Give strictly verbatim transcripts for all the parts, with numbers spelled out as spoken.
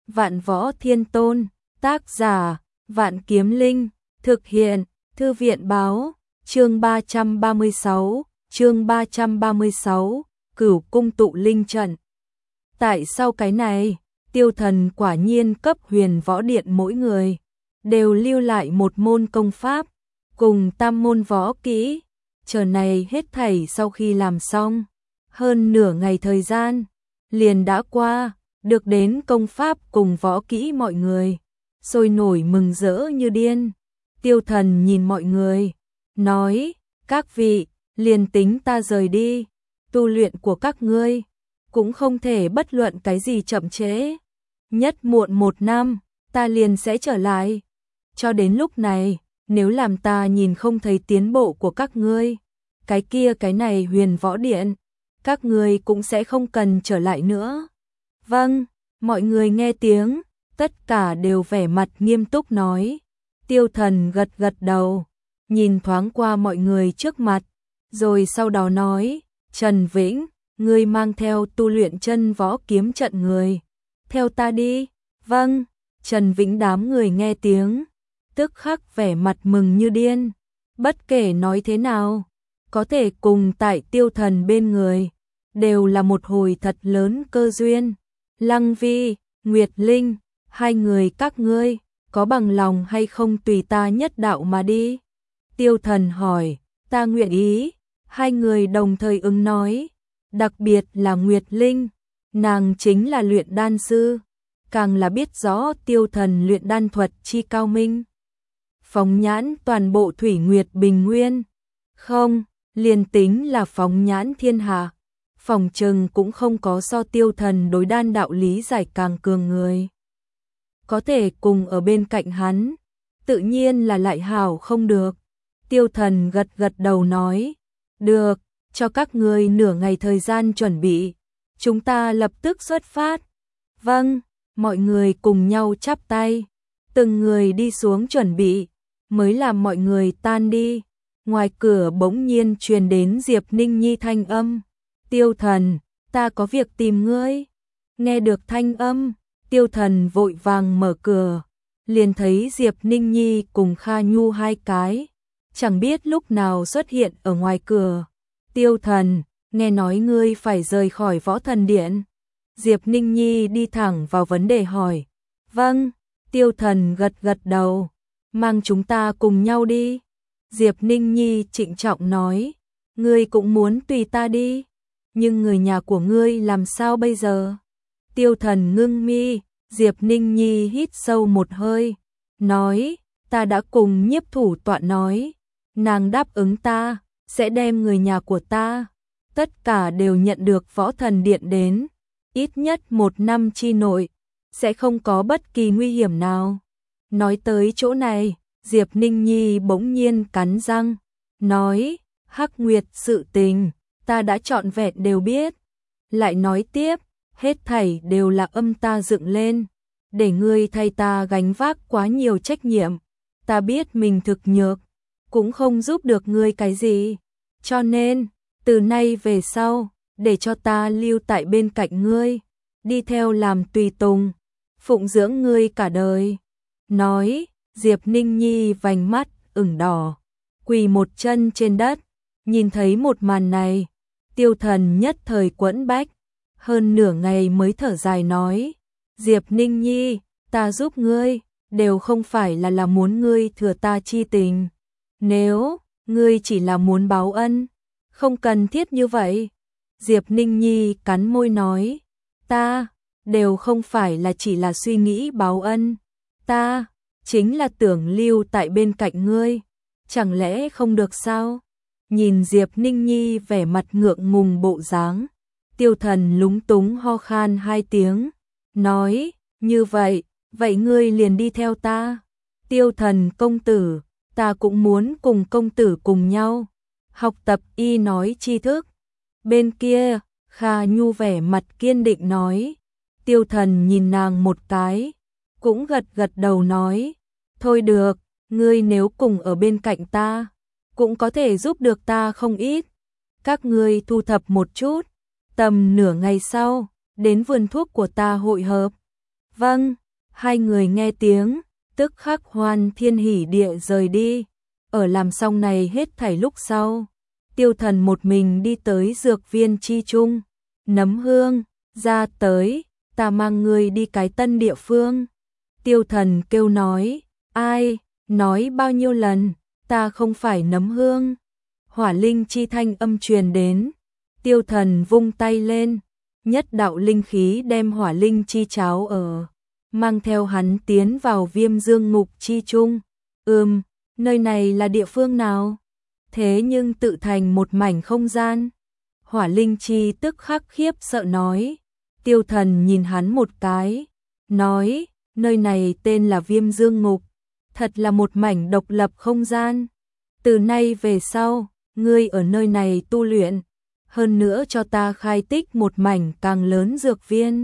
Vạn Võ Thiên Tôn, tác giả, Vạn Kiếm Linh, thực hiện, Thư viện báo, chương ba trăm ba mươi sáu, chương ba trăm ba mươi sáu, Cửu Cung tụ linh trận. Tại sao cái này, Tiêu Thần quả nhiên cấp Huyền Võ Điện mỗi người, đều lưu lại một môn công pháp, cùng tam môn võ kỹ, chờ này hết thảy sau khi làm xong, hơn nửa ngày thời gian, liền đã qua, được đến công pháp cùng võ kỹ mọi người, sôi nổi mừng rỡ như điên. Tiêu Thần nhìn mọi người, nói, các vị, liền tính ta rời đi, tu luyện của các ngươi, cũng không thể bất luận cái gì chậm trễ. Nhất muộn một năm, ta liền sẽ trở lại. Cho đến lúc này, nếu làm ta nhìn không thấy tiến bộ của các ngươi, cái kia cái này Huyền Võ Điện, các ngươi cũng sẽ không cần trở lại nữa. Vâng, mọi người nghe tiếng, tất cả đều vẻ mặt nghiêm túc nói. Tiêu Thần gật gật đầu, nhìn thoáng qua mọi người trước mặt, rồi sau đó nói, Trần Vĩnh, ngươi mang theo tu luyện chân võ kiếm trận người, theo ta đi. Vâng, Trần Vĩnh đám người nghe tiếng, tức khắc vẻ mặt mừng như điên, bất kể nói thế nào, có thể cùng tại Tiêu Thần bên người, đều là một hồi thật lớn cơ duyên. Lăng Vi, Nguyệt Linh, hai người các ngươi, có bằng lòng hay không tùy ta nhất đạo mà đi? Tiêu Thần hỏi, ta nguyện ý, hai người đồng thời ứng nói, đặc biệt là Nguyệt Linh, nàng chính là luyện đan sư, càng là biết rõ Tiêu Thần luyện đan thuật chi cao minh. Phóng nhãn toàn bộ Thủy Nguyệt Bình Nguyên, không, liền tính là phóng nhãn thiên hạ, phòng trừng cũng không có so Tiêu Thần đối đan đạo lý giải càng cường người. Có thể cùng ở bên cạnh hắn, tự nhiên là lại hảo không được. Tiêu Thần gật gật đầu nói, được, cho các ngươi nửa ngày thời gian chuẩn bị, chúng ta lập tức xuất phát. Vâng, mọi người cùng nhau chắp tay, từng người đi xuống chuẩn bị, mới làm mọi người tan đi. Ngoài cửa bỗng nhiên truyền đến Diệp Ninh Nhi thanh âm, Tiêu Thần, ta có việc tìm ngươi. Nghe được thanh âm, Tiêu Thần vội vàng mở cửa, liền thấy Diệp Ninh Nhi cùng Kha Nhu hai cái, chẳng biết lúc nào xuất hiện ở ngoài cửa. Tiêu Thần, nghe nói ngươi phải rời khỏi Võ Thần Điện. Diệp Ninh Nhi đi thẳng vào vấn đề hỏi. Vâng, Tiêu Thần gật gật đầu, mang chúng ta cùng nhau đi. Diệp Ninh Nhi trịnh trọng nói, ngươi cũng muốn tùy ta đi, nhưng người nhà của ngươi làm sao bây giờ? Tiêu Thần ngưng mi, Diệp Ninh Nhi hít sâu một hơi, nói, ta đã cùng Nhiếp thủ tọa nói, nàng đáp ứng ta, sẽ đem người nhà của ta, tất cả đều nhận được Võ Thần Điện đến, ít nhất một năm chi nội, sẽ không có bất kỳ nguy hiểm nào. Nói tới chỗ này, Diệp Ninh Nhi bỗng nhiên cắn răng, nói, Hắc Nguyệt sự tình, ta đã trọn vẹn đều biết. Lại nói tiếp, hết thảy đều là âm ta dựng lên, để ngươi thay ta gánh vác quá nhiều trách nhiệm. Ta biết mình thực nhược, cũng không giúp được ngươi cái gì, cho nên, từ nay về sau, để cho ta lưu tại bên cạnh ngươi, đi theo làm tùy tùng, phụng dưỡng ngươi cả đời. Nói, Diệp Ninh Nhi vành mắt ửng đỏ, quỳ một chân trên đất, nhìn thấy một màn này, Tiêu Thần nhất thời quẫn bách, hơn nửa ngày mới thở dài nói, Diệp Ninh Nhi, ta giúp ngươi, đều không phải là là muốn ngươi thừa ta chi tình. Nếu, ngươi chỉ là muốn báo ân, không cần thiết như vậy. Diệp Ninh Nhi cắn môi nói, ta, đều không phải là chỉ là suy nghĩ báo ân, ta, chính là tưởng lưu tại bên cạnh ngươi, chẳng lẽ không được sao? Nhìn Diệp Ninh Nhi vẻ mặt ngượng ngùng bộ dáng, Tiêu Thần lúng túng ho khan hai tiếng, nói, như vậy, vậy ngươi liền đi theo ta. Tiêu Thần công tử, ta cũng muốn cùng công tử cùng nhau, học tập y nói tri thức. Bên kia, Kha Nhu vẻ mặt kiên định nói, Tiêu Thần nhìn nàng một cái, cũng gật gật đầu nói, thôi được, ngươi nếu cùng ở bên cạnh ta, cũng có thể giúp được ta không ít. Các ngươi thu thập một chút, tầm nửa ngày sau, đến vườn thuốc của ta hội hợp. Vâng, hai người nghe tiếng, tức khắc hoan thiên hỉ địa rời đi. Ở làm xong này hết thảy lúc sau, Tiêu Thần một mình đi tới dược viên chi trung. Nấm Hương, ra tới, ta mang ngươi đi cái tân địa phương. Tiêu Thần kêu nói, ai, nói bao nhiêu lần, ta không phải Nấm Hương. Hỏa linh chi thanh âm truyền đến, Tiêu Thần vung tay lên, nhất đạo linh khí đem hỏa linh chi cháo ở, mang theo hắn tiến vào Viêm Dương Ngục chi trung. Ừm, nơi này là địa phương nào? Thế nhưng tự thành một mảnh không gian. Hỏa linh chi tức khắc khiếp sợ nói. Tiêu Thần nhìn hắn một cái, nói, nơi này tên là Viêm Dương Ngục, thật là một mảnh độc lập không gian. Từ nay về sau, ngươi ở nơi này tu luyện, hơn nữa cho ta khai tích một mảnh càng lớn dược viên.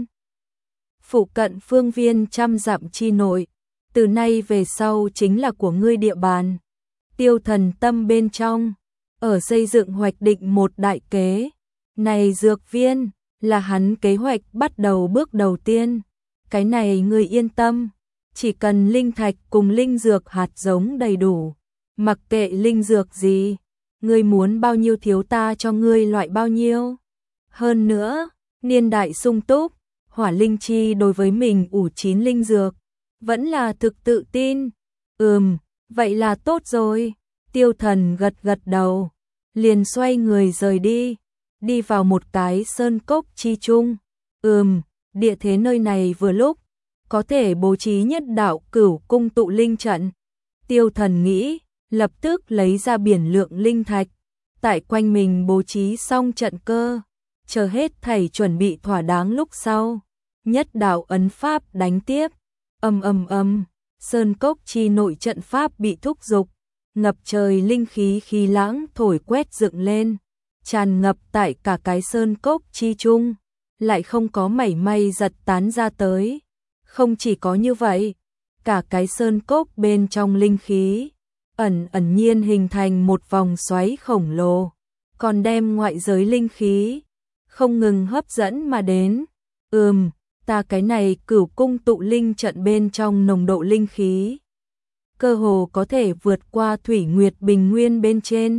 Phụ cận phương viên trăm dặm chi nội, từ nay về sau chính là của ngươi địa bàn. Tiêu Thần tâm bên trong, ở xây dựng hoạch định một đại kế. Này dược viên, là hắn kế hoạch bắt đầu bước đầu tiên. Cái này ngươi yên tâm, chỉ cần linh thạch cùng linh dược hạt giống đầy đủ, mặc kệ linh dược gì, ngươi muốn bao nhiêu thiếu ta cho ngươi loại bao nhiêu. Hơn nữa, niên đại sung túc, hỏa linh chi đối với mình ủ chín linh dược, vẫn là thực tự tin. Ừm, vậy là tốt rồi. Tiêu Thần gật gật đầu, liền xoay người rời đi, đi vào một cái sơn cốc chi trung. Ừm, địa thế nơi này vừa lúc có thể bố trí nhất đạo cửu cung tụ linh trận. Tiêu Thần nghĩ, lập tức lấy ra biển lượng linh thạch, tại quanh mình bố trí xong trận cơ, chờ hết thảy chuẩn bị thỏa đáng lúc sau, nhất đạo ấn pháp đánh tiếp. Ầm ầm ầm, sơn cốc chi nội trận pháp bị thúc dục, ngập trời linh khí khí lãng thổi quét dựng lên, tràn ngập tại cả cái sơn cốc chi trung, lại không có mảy may giật tán ra tới. Không chỉ có như vậy, cả cái sơn cốc bên trong linh khí ẩn ẩn nhiên hình thành một vòng xoáy khổng lồ, còn đem ngoại giới linh khí không ngừng hấp dẫn mà đến. Ừm, ta cái này cửu cung tụ linh trận bên trong nồng độ linh khí, cơ hồ có thể vượt qua thủy nguyệt bình nguyên bên trên.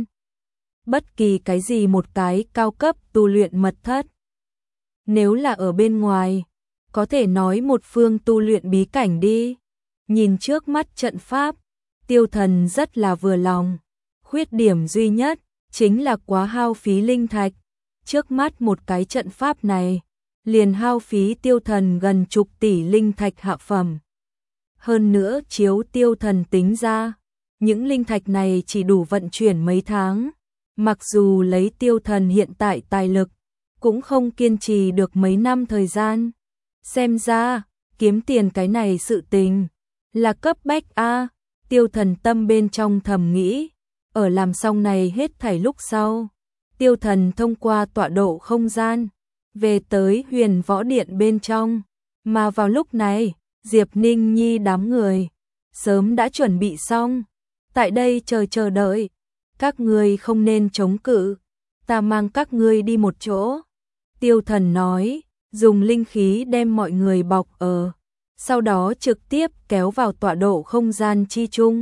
Bất kỳ cái gì một cái cao cấp tu luyện mật thất. Nếu là ở bên ngoài, có thể nói một phương tu luyện bí cảnh đi. Nhìn trước mắt trận pháp, Tiêu Thần rất là vừa lòng. Khuyết điểm duy nhất chính là quá hao phí linh thạch. Trước mắt một cái trận pháp này, liền hao phí Tiêu Thần gần chục tỷ linh thạch hạ phẩm. Hơn nữa chiếu Tiêu Thần tính ra, những linh thạch này chỉ đủ vận chuyển mấy tháng. Mặc dù lấy Tiêu Thần hiện tại tài lực, cũng không kiên trì được mấy năm thời gian. Xem ra, kiếm tiền cái này sự tình là cấp bách a. Tiêu Thần tâm bên trong thầm nghĩ, ở làm xong này hết thảy lúc sau, Tiêu Thần thông qua tọa độ không gian, về tới Huyền Võ Điện bên trong, mà vào lúc này, Diệp Ninh Nhi đám người sớm đã chuẩn bị xong, tại đây chờ chờ đợi. Các ngươi không nên chống cự, ta mang các ngươi đi một chỗ. Tiêu Thần nói, dùng linh khí đem mọi người bọc ở, sau đó trực tiếp kéo vào tọa độ không gian chi trung.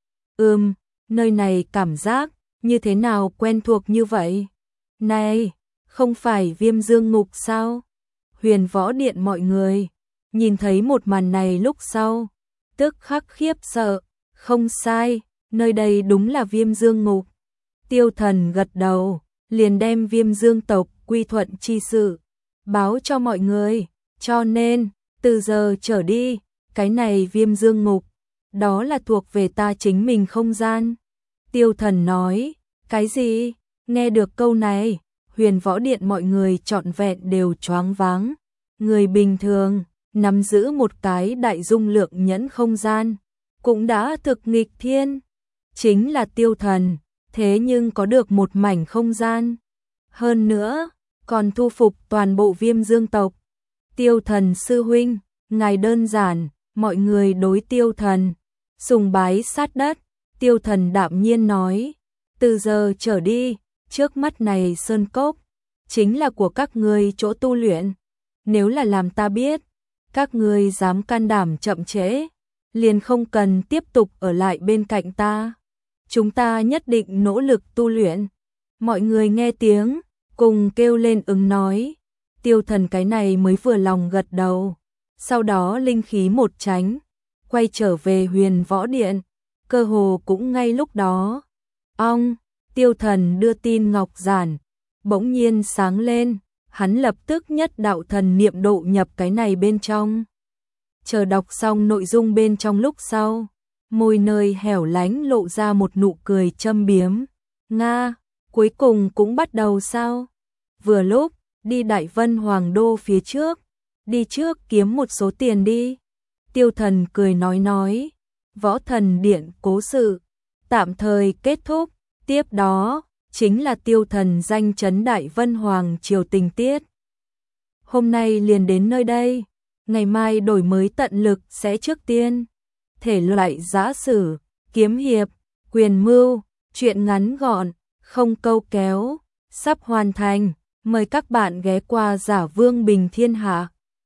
Ừm, nơi này cảm giác như thế nào quen thuộc như vậy? Này, không phải Viêm Dương Ngục sao? Huyền Võ Điện mọi người nhìn thấy một màn này lúc sau, tức khắc khiếp sợ. Không sai, nơi đây đúng là Viêm Dương Ngục. Tiêu Thần gật đầu, liền đem Viêm Dương tộc quy thuận chi sự báo cho mọi người, cho nên từ giờ trở đi, cái này Viêm Dương Ngục, đó là thuộc về ta chính mình không gian. Tiêu Thần nói, cái gì? Nghe được câu này, Huyền Võ Điện mọi người trọn vẹn đều choáng váng. Người bình thường nắm giữ một cái đại dung lượng nhẫn không gian, cũng đã thực nghịch thiên. Chính là Tiêu Thần, thế nhưng có được một mảnh không gian. Hơn nữa, còn thu phục toàn bộ Viêm Dương tộc. Tiêu Thần sư huynh, ngài đơn giản, mọi người đối Tiêu Thần sùng bái sát đất. Tiêu Thần đạm nhiên nói, từ giờ trở đi, trước mắt này sơn cốc chính là của các ngươi chỗ tu luyện. Nếu là làm ta biết, Các ngươi dám can đảm chậm trễ, liền không cần tiếp tục ở lại bên cạnh ta. Chúng ta nhất định nỗ lực tu luyện. Mọi người nghe tiếng, cùng kêu lên ứng nói. Tiêu Thần cái này mới vừa lòng gật đầu. Sau đó linh khí một tránh, quay trở về Huyền Võ Điện. Cơ hồ cũng ngay lúc đó. Ong, Tiêu Thần đưa tin ngọc giản, bỗng nhiên sáng lên. Hắn lập tức nhất đạo thần niệm độ nhập cái này bên trong. Chờ đọc xong nội dung bên trong lúc sau, môi nơi hẻo lánh lộ ra một nụ cười châm biếm. Nga, cuối cùng cũng bắt đầu sao? Vừa lúc, đi Đại Vân Hoàng Đô phía trước, đi trước kiếm một số tiền đi. Tiêu Thần cười nói nói, Võ Thần Điện cố sự, tạm thời kết thúc, tiếp đó, chính là Tiêu Thần danh chấn Đại Vân Hoàng triều tình tiết. Hôm nay liền đến nơi đây, ngày mai đổi mới tận lực sẽ trước tiên. Thể loại giã sử, kiếm hiệp, quyền mưu, truyện ngắn gọn, không câu kéo, sắp hoàn thành. Mời các bạn ghé qua Giả Vương Bình Thiên Hạ.